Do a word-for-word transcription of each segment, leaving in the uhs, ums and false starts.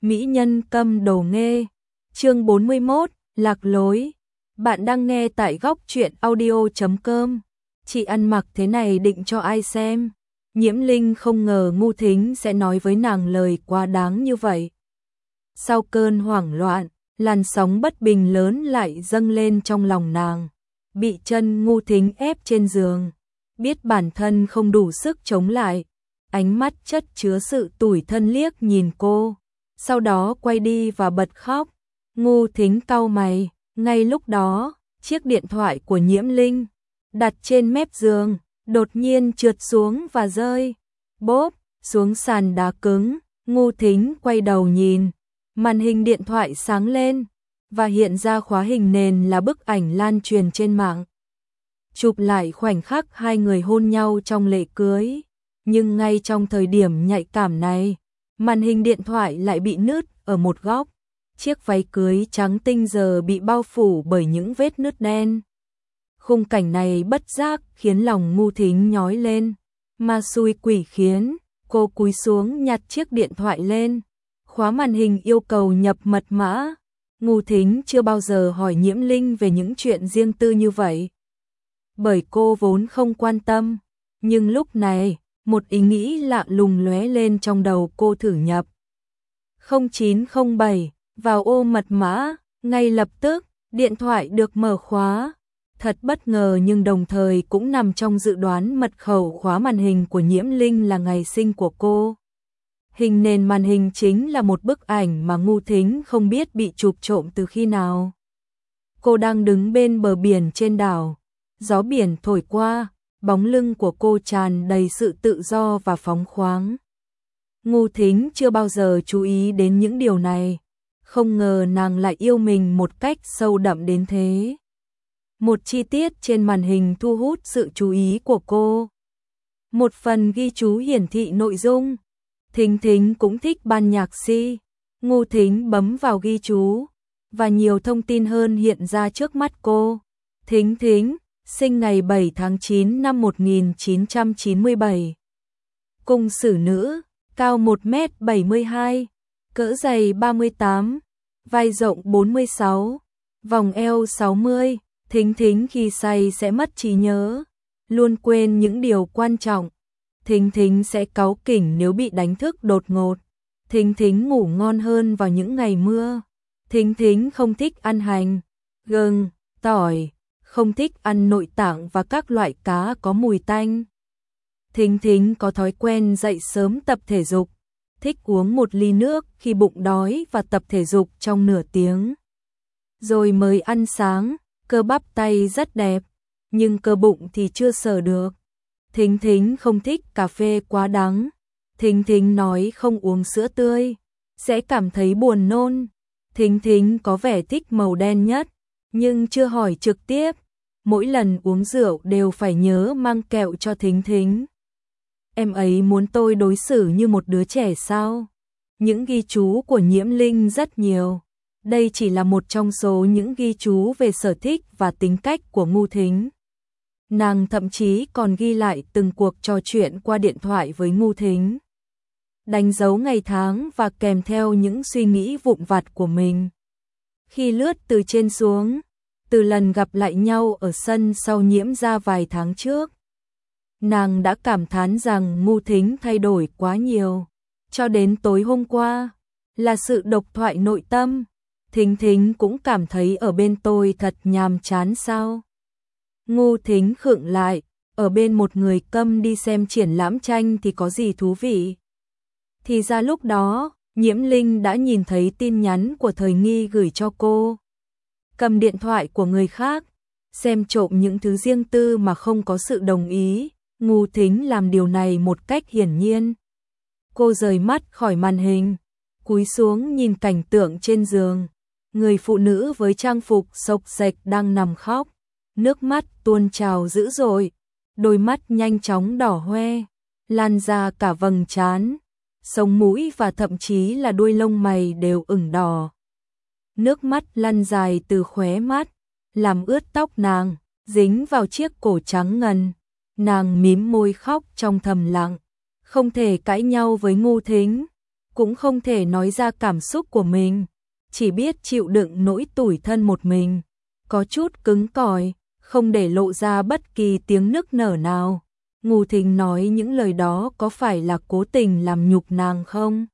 Mỹ nhân câm đồ nghê. Chương bốn mươi mốt, lạc lối. Bạn đang nghe tại góc truyện audio chấm com. Chị ăn mặc thế này định cho ai xem? Nhiễm Linh không ngờ Ngu Thính sẽ nói với nàng lời quá đáng như vậy. Sau cơn hoảng loạn, làn sóng bất bình lớn lại dâng lên trong lòng nàng. Bị chân Ngu Thính ép trên giường, biết bản thân không đủ sức chống lại, ánh mắt chất chứa sự tủi thân liếc nhìn cô, sau đó quay đi và bật khóc. Ngu Thính cau mày, ngay lúc đó, chiếc điện thoại của Nhiễm Linh đặt trên mép giường đột nhiên trượt xuống và rơi bốp xuống sàn đá cứng. Ngu Thính quay đầu nhìn, màn hình điện thoại sáng lên và hiện ra khóa hình nền là bức ảnh lan truyền trên mạng, chụp lại khoảnh khắc hai người hôn nhau trong lễ cưới. Nhưng ngay trong thời điểm nhạy cảm này, màn hình điện thoại lại bị nứt ở một góc. Chiếc váy cưới trắng tinh giờ bị bao phủ bởi những vết nứt đen. Khung cảnh này bất giác khiến lòng Ngu Thính nhói lên. Ma xui quỷ khiến, cô cúi xuống nhặt chiếc điện thoại lên, khóa màn hình yêu cầu nhập mật mã. Ngu Thính chưa bao giờ hỏi Nhiễm Linh về những chuyện riêng tư như vậy, bởi cô vốn không quan tâm. Nhưng lúc này, một ý nghĩ lạ lùng lóe lên trong đầu cô, thử nhập không chín không bảy vào ô mật mã. Ngay lập tức, điện thoại được mở khóa. Thật bất ngờ nhưng đồng thời cũng nằm trong dự đoán, mật khẩu khóa màn hình của Nhiễm Linh là ngày sinh của cô. Hình nền màn hình chính là một bức ảnh mà Ngu Thính không biết bị chụp trộm từ khi nào. Cô đang đứng bên bờ biển trên đảo, gió biển thổi qua, bóng lưng của cô tràn đầy sự tự do và phóng khoáng. Ngu Thính chưa bao giờ chú ý đến những điều này, không ngờ nàng lại yêu mình một cách sâu đậm đến thế. Một chi tiết trên màn hình thu hút sự chú ý của cô. Một phần ghi chú hiển thị nội dung. Thính Thính cũng thích ban nhạc si. Ngu Thính bấm vào ghi chú, và nhiều thông tin hơn hiện ra trước mắt cô. Thính Thính, sinh ngày bảy tháng chín năm một nghìn chín trăm chín mươi bảy. Cung sử nữ, cao một mét bảy mươi hai, cỡ giày ba mươi tám, vai rộng bốn mươi sáu, vòng eo sáu mươi. Thính Thính khi say sẽ mất trí nhớ, luôn quên những điều quan trọng. Thính Thính sẽ cáu kỉnh nếu bị đánh thức đột ngột. Thính Thính ngủ ngon hơn vào những ngày mưa. Thính Thính không thích ăn hành, gừng, tỏi, không thích ăn nội tạng và các loại cá có mùi tanh. Thính Thính có thói quen dậy sớm tập thể dục, thích uống một ly nước khi bụng đói và tập thể dục trong nửa tiếng, rồi mới ăn sáng. Cơ bắp tay rất đẹp, nhưng cơ bụng thì chưa sờ được. Thính Thính không thích cà phê quá đắng. Thính Thính nói không uống sữa tươi sẽ cảm thấy buồn nôn. Thính Thính có vẻ thích màu đen nhất, nhưng chưa hỏi trực tiếp. Mỗi lần uống rượu đều phải nhớ mang kẹo cho Thính Thính. Em ấy muốn tôi đối xử như một đứa trẻ sao? Những ghi chú của Nhiễm Linh rất nhiều. Đây chỉ là một trong số những ghi chú về sở thích và tính cách của Ngu Thính. Nàng thậm chí còn ghi lại từng cuộc trò chuyện qua điện thoại với Ngu Thính, đánh dấu ngày tháng và kèm theo những suy nghĩ vụn vặt của mình. Khi lướt từ trên xuống, từ lần gặp lại nhau ở sân sau Nhiễm ra vài tháng trước, nàng đã cảm thán rằng Ngu Thính thay đổi quá nhiều. Cho đến tối hôm qua, là sự độc thoại nội tâm. Thính Thính cũng cảm thấy ở bên tôi thật nhàm chán sao? Ngu Thính khựng lại, ở bên một người câm đi xem triển lãm tranh thì có gì thú vị? Thì ra lúc đó, Nhiễm Linh đã nhìn thấy tin nhắn của Thời Nghi gửi cho cô. Cầm điện thoại của người khác, xem trộm những thứ riêng tư mà không có sự đồng ý. Ngu Thính làm điều này một cách hiển nhiên. Cô rời mắt khỏi màn hình, cúi xuống nhìn cảnh tượng trên giường. Người phụ nữ với trang phục xộc xệch đang nằm khóc, nước mắt tuôn trào dữ dội, đôi mắt nhanh chóng đỏ hoe, lan ra cả vầng trán, sống mũi và thậm chí là đuôi lông mày đều ửng đỏ. Nước mắt lăn dài từ khóe mắt, làm ướt tóc nàng, dính vào chiếc cổ trắng ngần. Nàng mím môi khóc trong thầm lặng, không thể cãi nhau với Ngu Thính. cũng không thể nói ra cảm xúc của mình, chỉ biết chịu đựng nỗi tủi thân một mình, có chút cứng cỏi, không để lộ ra bất kỳ tiếng nức nở nào. Ngô Thính nói những lời đó có phải là cố tình làm nhục nàng không?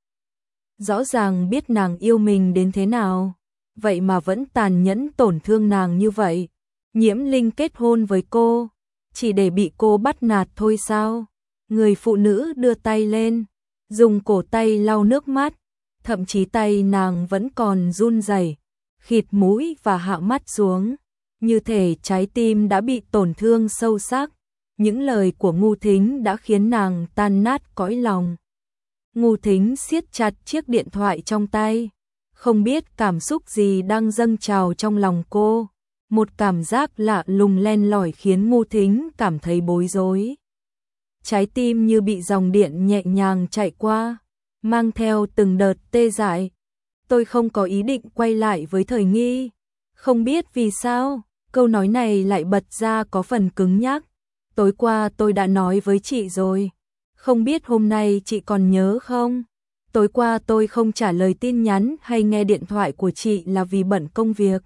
Rõ ràng biết nàng yêu mình đến thế nào, vậy mà vẫn tàn nhẫn tổn thương nàng như vậy. Nhiễm Linh kết hôn với cô, chỉ để bị cô bắt nạt thôi sao? Người phụ nữ đưa tay lên, dùng cổ tay lau nước mắt, thậm chí tay nàng vẫn còn run rẩy, khịt mũi và hạ mắt xuống, như thể trái tim đã bị tổn thương sâu sắc. Những lời của Ngô Thính đã khiến nàng tan nát cõi lòng. Ngô Thính siết chặt chiếc điện thoại trong tay, không biết cảm xúc gì đang dâng trào trong lòng cô. Một cảm giác lạ lùng len lỏi khiến Ngô Thính cảm thấy bối rối. Trái tim như bị dòng điện nhẹ nhàng chạy qua, mang theo từng đợt tê dại. Tôi không có ý định quay lại với Thời Nghi. Không biết vì sao, câu nói này lại bật ra có phần cứng nhắc. Tối qua tôi đã nói với chị rồi. Không biết hôm nay chị còn nhớ không? Tối qua tôi không trả lời tin nhắn hay nghe điện thoại của chị là vì bận công việc.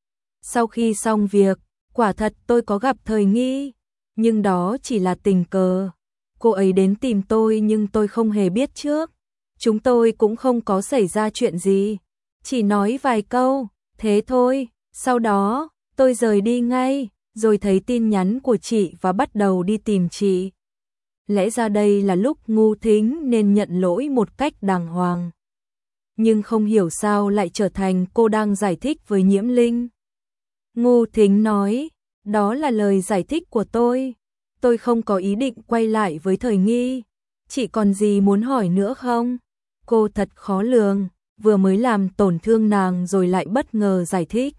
Sau khi xong việc, quả thật tôi có gặp Thời Nghi, nhưng đó chỉ là tình cờ. Cô ấy đến tìm tôi nhưng tôi không hề biết trước. Chúng tôi cũng không có xảy ra chuyện gì, chỉ nói vài câu, thế thôi. Sau đó, tôi rời đi ngay, rồi thấy tin nhắn của chị và bắt đầu đi tìm chị. Lẽ ra đây là lúc Ngô Thính nên nhận lỗi một cách đàng hoàng. Nhưng không hiểu sao lại trở thành cô đang giải thích với Nhiễm Linh. Ngô Thính nói, đó là lời giải thích của tôi. Tôi không có ý định quay lại với Thời Nghi. Chị còn gì muốn hỏi nữa không? Cô thật khó lường, vừa mới làm tổn thương nàng rồi lại bất ngờ giải thích.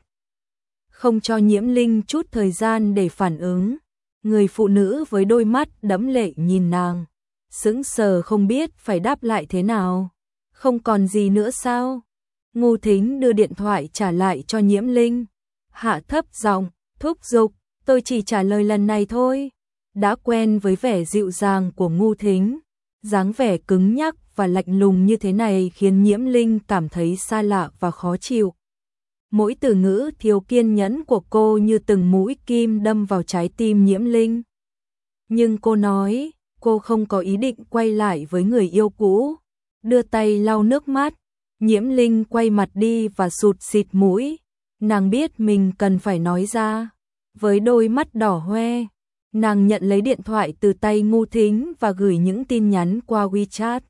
Không cho Nhiễm Linh chút thời gian để phản ứng. Người phụ nữ với đôi mắt đẫm lệ nhìn nàng, sững sờ không biết phải đáp lại thế nào. Không còn gì nữa sao? Ngô Thính đưa điện thoại trả lại cho Nhiễm Linh, hạ thấp giọng, thúc giục, tôi chỉ trả lời lần này thôi. Đã quen với vẻ dịu dàng của Ngô Thính, dáng vẻ cứng nhắc và lạnh lùng như thế này khiến Nhiễm Linh cảm thấy xa lạ và khó chịu. Mỗi từ ngữ thiếu kiên nhẫn của cô như từng mũi kim đâm vào trái tim Nhiễm Linh. Nhưng cô nói, cô không có ý định quay lại với người yêu cũ. Đưa tay lau nước mắt, Nhiễm Linh quay mặt đi và sụt xịt mũi. Nàng biết mình cần phải nói ra. Với đôi mắt đỏ hoe, nàng nhận lấy điện thoại từ tay Ngô Thính và gửi những tin nhắn qua WeChat.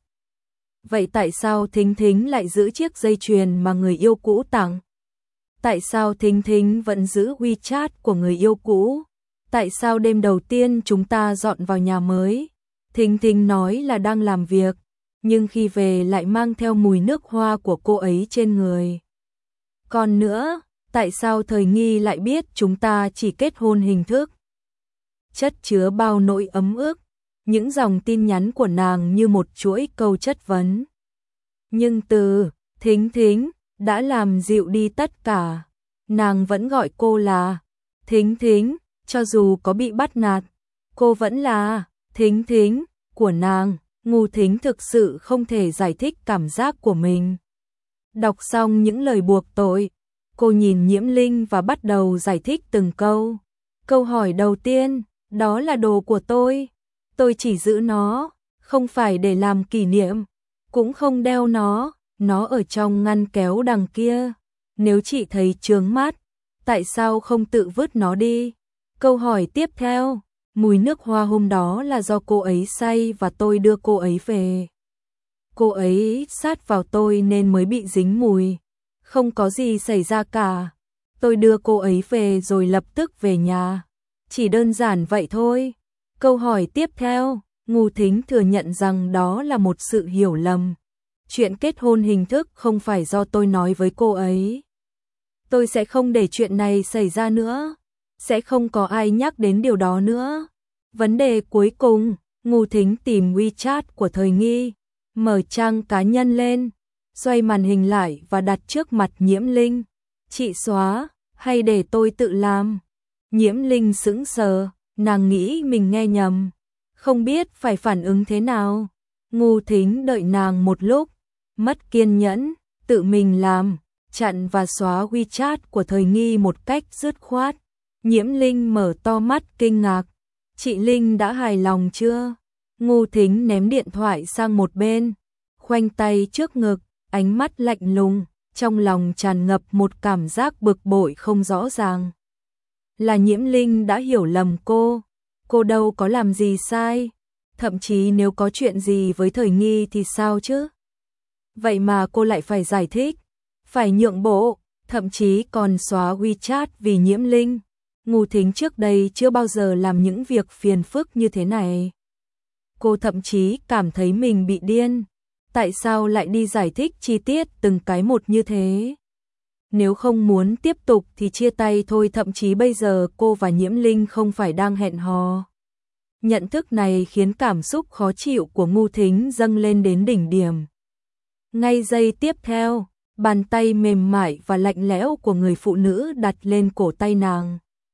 Vậy tại sao Thính Thính lại giữ chiếc dây chuyền mà người yêu cũ tặng? Tại sao Thính Thính vẫn giữ WeChat của người yêu cũ? Tại sao đêm đầu tiên chúng ta dọn vào nhà mới, Thính Thính nói là đang làm việc, nhưng khi về lại mang theo mùi nước hoa của cô ấy trên người? Còn nữa, tại sao Thời Nghi lại biết chúng ta chỉ kết hôn hình thức? Chất chứa bao nỗi ấm ức, những dòng tin nhắn của nàng như một chuỗi câu chất vấn. Nhưng từ Thính Thính đã làm dịu đi tất cả. Nàng vẫn gọi cô là Thính Thính, cho dù có bị bắt nạt, cô vẫn là Thính Thính của nàng. Ngô Thính thực sự không thể giải thích cảm giác của mình. Đọc xong những lời buộc tội, cô nhìn Nhiễm Linh và bắt đầu giải thích từng câu. Câu hỏi đầu tiên, đó là đồ của tôi. Tôi chỉ giữ nó, không phải để làm kỷ niệm, cũng không đeo nó. Nó ở trong ngăn kéo đằng kia. Nếu chị thấy chướng mắt, tại sao không tự vứt nó đi? Câu hỏi tiếp theo, mùi nước hoa hôm đó là do cô ấy say và tôi đưa cô ấy về. Cô ấy sát vào tôi nên mới bị dính mùi. Không có gì xảy ra cả. Tôi đưa cô ấy về rồi lập tức về nhà. Chỉ đơn giản vậy thôi. Câu hỏi tiếp theo, Ngô Thính thừa nhận rằng đó là một sự hiểu lầm. Chuyện kết hôn hình thức không phải do tôi nói với cô ấy. Tôi sẽ không để chuyện này xảy ra nữa. Sẽ không có ai nhắc đến điều đó nữa. Vấn đề cuối cùng, Ngô Thính tìm WeChat của Thời Nghi, mở trang cá nhân lên, xoay màn hình lại và đặt trước mặt Nhiễm Linh. Chị xóa, hay để tôi tự làm? Nhiễm Linh sững sờ, nàng nghĩ mình nghe nhầm, không biết phải phản ứng thế nào. Ngô Thính đợi nàng một lúc, mất kiên nhẫn, tự mình làm, chặn và xóa WeChat của Thời Nghi một cách dứt khoát. Nhiễm Linh mở to mắt kinh ngạc. Chị Linh đã hài lòng chưa? Ngô Thính ném điện thoại sang một bên, khoanh tay trước ngực, ánh mắt lạnh lùng, trong lòng tràn ngập một cảm giác bực bội không rõ ràng. Là Nhiễm Linh đã hiểu lầm cô, cô đâu có làm gì sai, thậm chí nếu có chuyện gì với Thời Nghi thì sao chứ? Vậy mà cô lại phải giải thích, phải nhượng bộ, thậm chí còn xóa WeChat vì Nhiễm Linh. Ngô Thính trước đây chưa bao giờ làm những việc phiền phức như thế này. Cô thậm chí cảm thấy mình bị điên. Tại sao lại đi giải thích chi tiết từng cái một như thế? Nếu không muốn tiếp tục thì chia tay thôi, thậm chí bây giờ cô và Nhiễm Linh không phải đang hẹn hò. Nhận thức này khiến cảm xúc khó chịu của Ngô Thính dâng lên đến đỉnh điểm. Ngay giây tiếp theo, bàn tay mềm mại và lạnh lẽo của người phụ nữ đặt lên cổ tay nàng.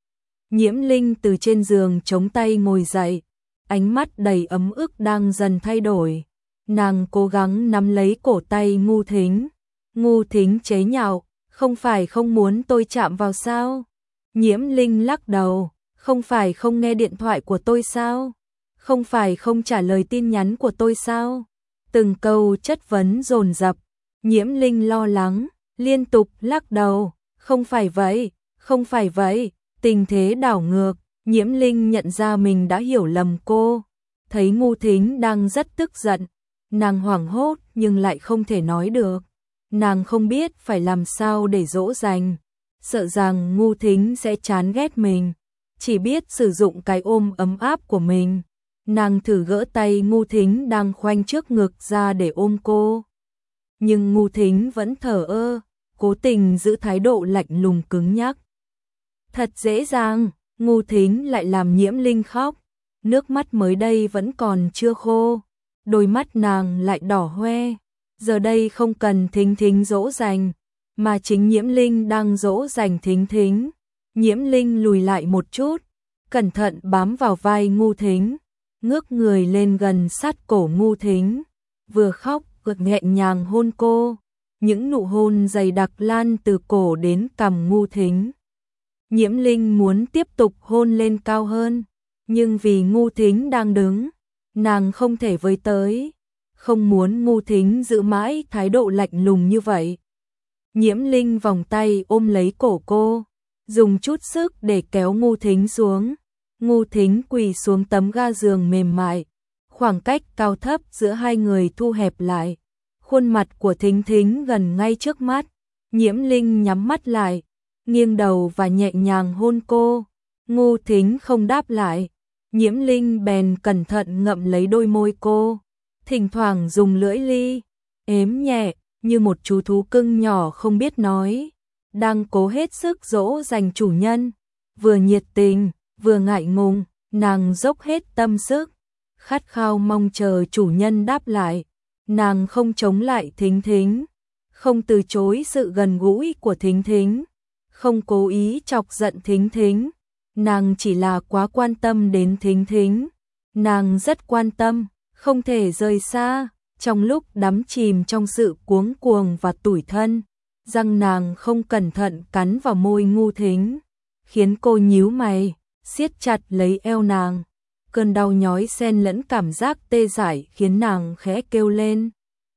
Nhiễm Linh từ trên giường chống tay ngồi dậy, ánh mắt đầy ấm ức đang dần thay đổi. Nàng cố gắng nắm lấy cổ tay Ngô Thính. Ngô Thính chế nhạo, không phải không muốn tôi chạm vào sao? Nhiễm Linh lắc đầu, không phải không nghe điện thoại của tôi sao? Không phải không trả lời tin nhắn của tôi sao? Từng câu chất vấn dồn dập. Nhiễm Linh lo lắng, liên tục lắc đầu, không phải vậy, không phải vậy. Tình thế đảo ngược, Nhiễm Linh nhận ra mình đã hiểu lầm cô. Thấy Ngô Thính đang rất tức giận, nàng hoảng hốt nhưng lại không thể nói được. Nàng không biết phải làm sao để dỗ dành, sợ rằng Ngô Thính sẽ chán ghét mình, chỉ biết sử dụng cái ôm ấm áp của mình. Nàng thử gỡ tay Ngô Thính đang khoanh trước ngực ra để ôm cô. Nhưng Ngô Thính vẫn thờ ơ, cố tình giữ thái độ lạnh lùng cứng nhắc. Thật dễ dàng, Ngô Thính lại làm Nhiễm Linh khóc, nước mắt mới đây vẫn còn chưa khô, đôi mắt nàng lại đỏ hoe. Giờ đây không cần Thính Thính dỗ dành, mà chính Nhiễm Linh đang dỗ dành Thính Thính. Nhiễm Linh lùi lại một chút, cẩn thận bám vào vai Ngô Thính, ngước người lên gần sát cổ Ngô Thính, vừa khóc vừa nhẹ nhàng hôn cô. Những nụ hôn dày đặc lan từ cổ đến cằm Ngô Thính. Nhiễm Linh muốn tiếp tục hôn lên cao hơn, nhưng vì Ngô Thính đang đứng, nàng không thể với tới, không muốn Ngô Thính giữ mãi thái độ lạnh lùng như vậy. Nhiễm Linh vòng tay ôm lấy cổ cô, dùng chút sức để kéo Ngô Thính xuống. Ngô Thính quỳ xuống tấm ga giường mềm mại, khoảng cách cao thấp giữa hai người thu hẹp lại. Khuôn mặt của Thính Thính gần ngay trước mắt, Nhiễm Linh nhắm mắt lại, nghiêng đầu và nhẹ nhàng hôn cô. Ngô Thính không đáp lại, Nhiễm Linh bèn cẩn thận ngậm lấy đôi môi cô, thỉnh thoảng dùng lưỡi li, ếm nhẹ, như một chú thú cưng nhỏ không biết nói, đang cố hết sức dỗ dành chủ nhân, vừa nhiệt tình, vừa ngại ngùng, nàng dốc hết tâm sức, khát khao mong chờ chủ nhân đáp lại. Nàng không chống lại Thính Thính, không từ chối sự gần gũi của Thính Thính, không cố ý chọc giận Thính Thính, nàng chỉ là quá quan tâm đến Thính Thính. Nàng rất quan tâm, không thể rời xa. Trong lúc đắm chìm trong sự cuống cuồng và tủi thân, răng nàng không cẩn thận cắn vào môi Ngô Thính, khiến cô nhíu mày, siết chặt lấy eo nàng. Cơn đau nhói xen lẫn cảm giác tê dại khiến nàng khẽ kêu lên.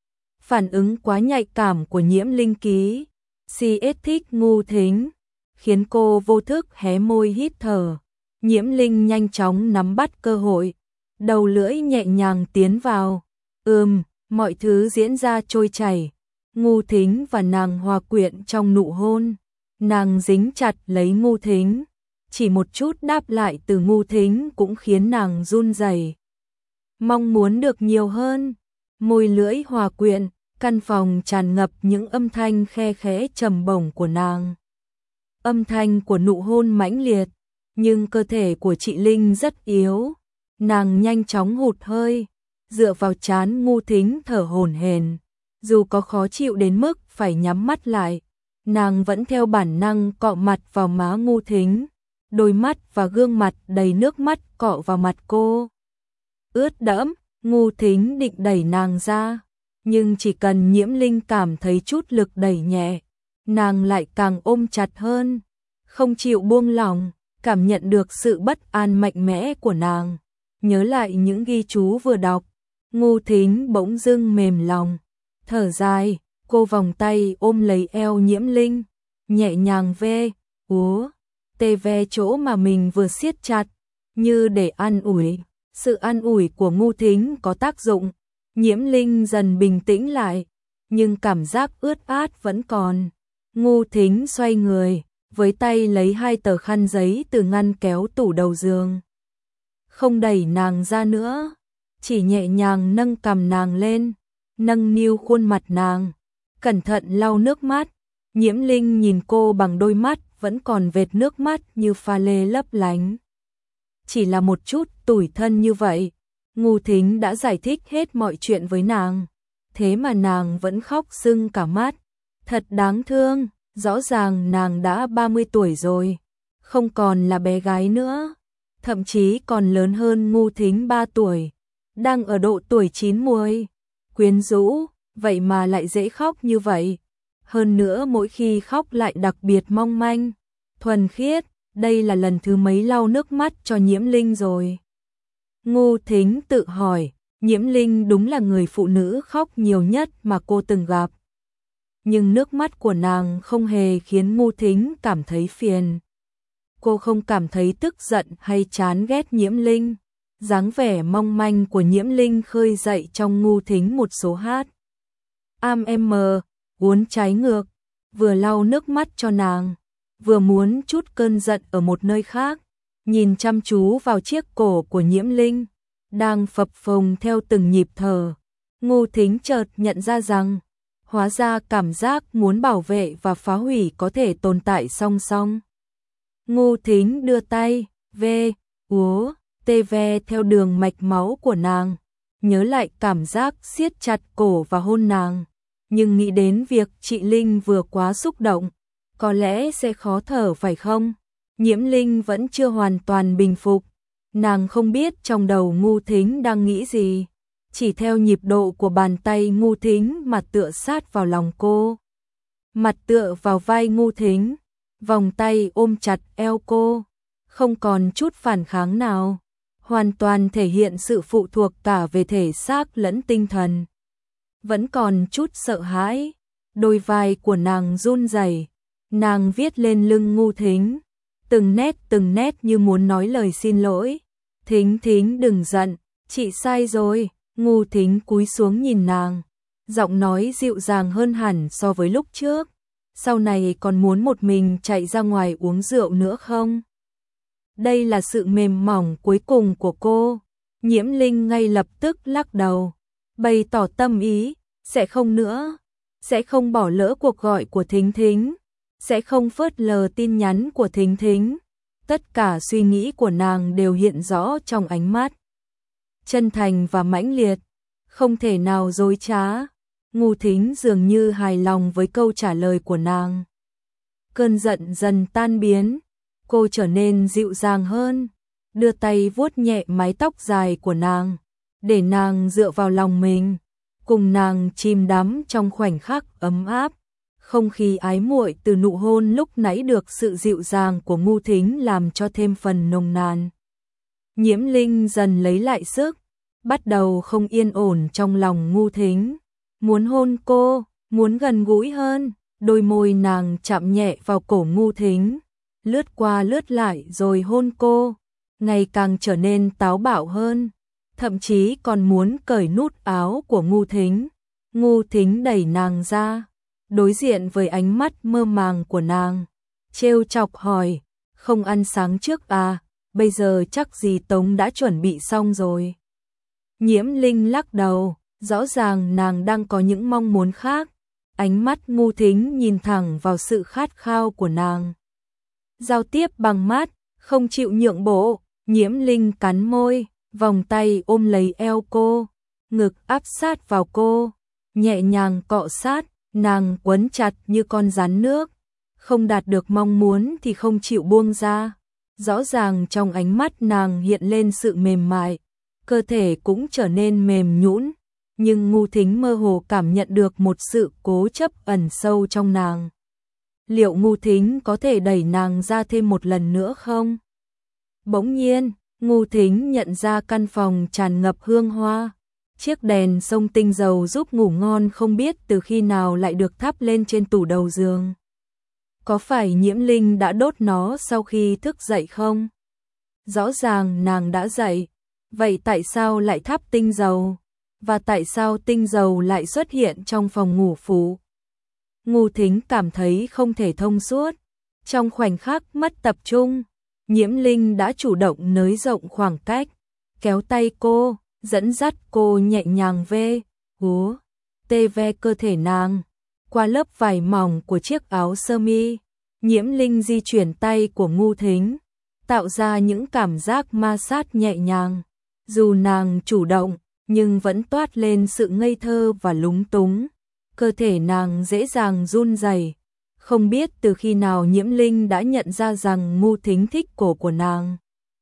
Phản ứng quá nhạy cảm của Nhiễm Linh ký xê ét thích Ngô Thính, khiến cô vô thức hé môi hít thở. Nhiễm Linh nhanh chóng nắm bắt cơ hội, đầu lưỡi nhẹ nhàng tiến vào. Ừm, mọi thứ diễn ra trôi chảy. Ngô Thính và nàng hòa quyện trong nụ hôn. Nàng dính chặt lấy Ngô Thính, chỉ một chút đáp lại từ Ngô Thính cũng khiến nàng run rẩy. Mong muốn được nhiều hơn, môi lưỡi hòa quyện, căn phòng tràn ngập những âm thanh khe khẽ trầm bổng của nàng. Âm thanh của nụ hôn mãnh liệt, nhưng cơ thể của chị Linh rất yếu, nàng nhanh chóng hụt hơi, dựa vào trán Ngô Thính thở hổn hển. Dù có khó chịu đến mức phải nhắm mắt lại, nàng vẫn theo bản năng cọ mặt vào má Ngô Thính. Đôi mắt và gương mặt đầy nước mắt cọ vào mặt cô. Ướt đẫm, Ngô Thính định đẩy nàng ra, nhưng chỉ cần Nhiễm Linh cảm thấy chút lực đẩy nhẹ, nàng lại càng ôm chặt hơn, không chịu buông lỏng, cảm nhận được sự bất an mạnh mẽ của nàng. Nhớ lại những ghi chú vừa đọc, Ngô Thính bỗng dưng mềm lòng, thở dài, cô vòng tay ôm lấy eo Nhiễm Linh, nhẹ nhàng ve, úa, tê ve chỗ mà mình vừa siết chặt, như để an ủi. Sự an ủi của Ngô Thính có tác dụng, Nhiễm Linh dần bình tĩnh lại, nhưng cảm giác ướt át vẫn còn. Ngô Thính xoay người, với tay lấy hai tờ khăn giấy từ ngăn kéo tủ đầu giường. Không đẩy nàng ra nữa, chỉ nhẹ nhàng nâng cằm nàng lên, nâng niu khuôn mặt nàng, cẩn thận lau nước mắt. Nhiễm Linh nhìn cô bằng đôi mắt vẫn còn vệt nước mắt như pha lê lấp lánh. Chỉ là một chút tủi thân như vậy, Ngô Thính đã giải thích hết mọi chuyện với nàng, thế mà nàng vẫn khóc sưng cả mắt. Thật đáng thương, rõ ràng nàng đã ba mươi tuổi rồi, không còn là bé gái nữa, thậm chí còn lớn hơn Ngô Thính ba tuổi, đang ở độ tuổi chín muồi, quyến rũ, vậy mà lại dễ khóc như vậy. Hơn nữa mỗi khi khóc lại đặc biệt mong manh, thuần khiết, đây là lần thứ mấy lau nước mắt cho Nhiễm Linh rồi. Ngô Thính tự hỏi, Nhiễm Linh đúng là người phụ nữ khóc nhiều nhất mà cô từng gặp. Nhưng nước mắt của nàng không hề khiến Ngô Thính cảm thấy phiền. Cô không cảm thấy tức giận hay chán ghét Nhiễm Linh. Dáng vẻ mong manh của Nhiễm Linh khơi dậy trong Ngô Thính một số hát. Am em mờ, uốn trái ngược, vừa lau nước mắt cho nàng, vừa muốn chút cơn giận ở một nơi khác, nhìn chăm chú vào chiếc cổ của Nhiễm Linh, đang phập phồng theo từng nhịp thở. Ngô Thính chợt nhận ra rằng, hóa ra cảm giác muốn bảo vệ và phá hủy có thể tồn tại song song. Ngô Thính đưa tay, ve, úa, tê ve theo đường mạch máu của nàng, nhớ lại cảm giác siết chặt cổ và hôn nàng, nhưng nghĩ đến việc chị Linh vừa quá xúc động, có lẽ sẽ khó thở phải không? Nhiễm Linh vẫn chưa hoàn toàn bình phục, nàng không biết trong đầu Ngô Thính đang nghĩ gì, chỉ theo nhịp độ của bàn tay Ngô Thính mà tựa sát vào lòng cô. Mặt tựa vào vai Ngô Thính, vòng tay ôm chặt eo cô, không còn chút phản kháng nào, hoàn toàn thể hiện sự phụ thuộc cả về thể xác lẫn tinh thần. Vẫn còn chút sợ hãi, đôi vai của nàng run rẩy, nàng viết lên lưng Ngô Thính, từng nét từng nét như muốn nói lời xin lỗi. Thính Thính đừng giận, chị sai rồi. Ngô Thính cúi xuống nhìn nàng, giọng nói dịu dàng hơn hẳn so với lúc trước. Sau này còn muốn một mình chạy ra ngoài uống rượu nữa không? Đây là sự mềm mỏng cuối cùng của cô. Nhiễm Linh ngay lập tức lắc đầu, bày tỏ tâm ý, sẽ không nữa, sẽ không bỏ lỡ cuộc gọi của Thính Thính, sẽ không phớt lờ tin nhắn của Thính Thính. Tất cả suy nghĩ của nàng đều hiện rõ trong ánh mắt, chân thành và mãnh liệt, không thể nào dối trá. Ngô Thính dường như hài lòng với câu trả lời của nàng. Cơn giận dần tan biến, cô trở nên dịu dàng hơn, đưa tay vuốt nhẹ mái tóc dài của nàng, để nàng dựa vào lòng mình, cùng nàng chìm đắm trong khoảnh khắc ấm áp. Không khí ái muội từ nụ hôn lúc nãy được sự dịu dàng của Ngô Thính làm cho thêm phần nồng nàn. Nhiễm Linh dần lấy lại sức, bắt đầu không yên ổn trong lòng Ngô Thính, muốn hôn cô, muốn gần gũi hơn. Đôi môi nàng chạm nhẹ vào cổ Ngô Thính, lướt qua lướt lại rồi hôn cô, ngày càng trở nên táo bạo hơn, thậm chí còn muốn cởi nút áo của Ngô Thính. Ngô Thính đẩy nàng ra, đối diện với ánh mắt mơ màng của nàng, trêu chọc hỏi, không ăn sáng trước à, bây giờ chắc dì Tống đã chuẩn bị xong rồi. Nhiễm Linh lắc đầu, rõ ràng nàng đang có những mong muốn khác. Ánh mắt Ngô Thính nhìn thẳng vào sự khát khao của nàng, giao tiếp bằng mắt, không chịu nhượng bộ. Nhiễm Linh cắn môi, vòng tay ôm lấy eo cô, ngực áp sát vào cô, nhẹ nhàng cọ sát, nàng quấn chặt như con rắn nước, không đạt được mong muốn thì không chịu buông ra. Rõ ràng trong ánh mắt nàng hiện lên sự mềm mại, cơ thể cũng trở nên mềm nhũn. nhưng Ngu Thính mơ hồ cảm nhận được một sự cố chấp ẩn sâu trong nàng. Liệu Ngu Thính có thể đẩy nàng ra thêm một lần nữa không? Bỗng nhiên, Ngu Thính nhận ra căn phòng tràn ngập hương hoa. Chiếc đèn sông tinh dầu giúp ngủ ngon không biết từ khi nào lại được thắp lên trên tủ đầu giường. Có phải Nhiễm Linh đã đốt nó sau khi thức dậy không? Rõ ràng nàng đã dậy, vậy tại sao lại thắp tinh dầu? Và tại sao tinh dầu lại xuất hiện trong phòng ngủ phụ? Ngu Thính cảm thấy không thể thông suốt. Trong khoảnh khắc mất tập trung, Nhiễm Linh đã chủ động nới rộng khoảng cách, kéo tay cô, dẫn dắt cô nhẹ nhàng về, húa, tê ve cơ thể nàng. Qua lớp vải mỏng của chiếc áo sơ mi, Nhiễm Linh di chuyển tay của Ngu Thính, tạo ra những cảm giác ma sát nhẹ nhàng. Dù nàng chủ động, nhưng vẫn toát lên sự ngây thơ và lúng túng. Cơ thể nàng dễ dàng run rẩy. Không biết từ khi nào Nhiễm Linh đã nhận ra rằng Ngu Thính thích cổ của nàng.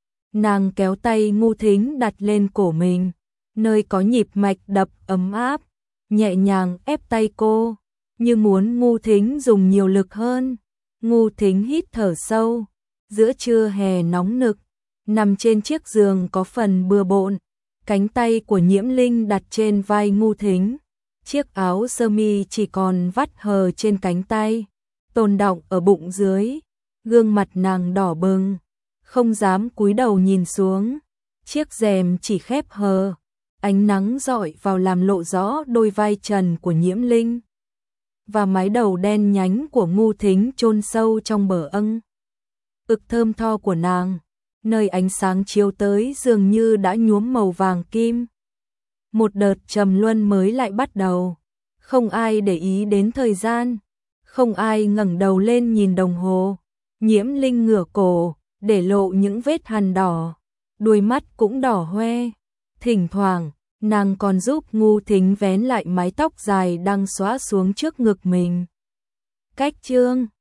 Nàng kéo tay Ngu Thính đặt lên cổ mình, nơi có nhịp mạch đập ấm áp, nhẹ nhàng ép tay cô, như muốn Ngu Thính dùng nhiều lực hơn. Ngu Thính hít thở sâu, giữa trưa hè nóng nực, nằm trên chiếc giường có phần bừa bộn, cánh tay của Nhiễm Linh đặt trên vai Ngu Thính, chiếc áo sơ mi chỉ còn vắt hờ trên cánh tay, tồn đọng ở bụng dưới, gương mặt nàng đỏ bừng, không dám cúi đầu nhìn xuống, chiếc rèm chỉ khép hờ, ánh nắng rọi vào làm lộ rõ đôi vai trần của Nhiễm Linh và mái đầu đen nhánh của Ngu Thính chôn sâu trong bờ âng. Ực thơm tho của nàng, nơi ánh sáng chiếu tới dường như đã nhuốm màu vàng kim. Một đợt trầm luân mới lại bắt đầu, không ai để ý đến thời gian, không ai ngẩng đầu lên nhìn đồng hồ. Nhiễm Linh ngửa cổ, để lộ những vết hằn đỏ, đuôi mắt cũng đỏ hoe. Thỉnh thoảng, nàng còn giúp Ngu Thính vén lại mái tóc dài đang xõa xuống trước ngực mình. Cách chương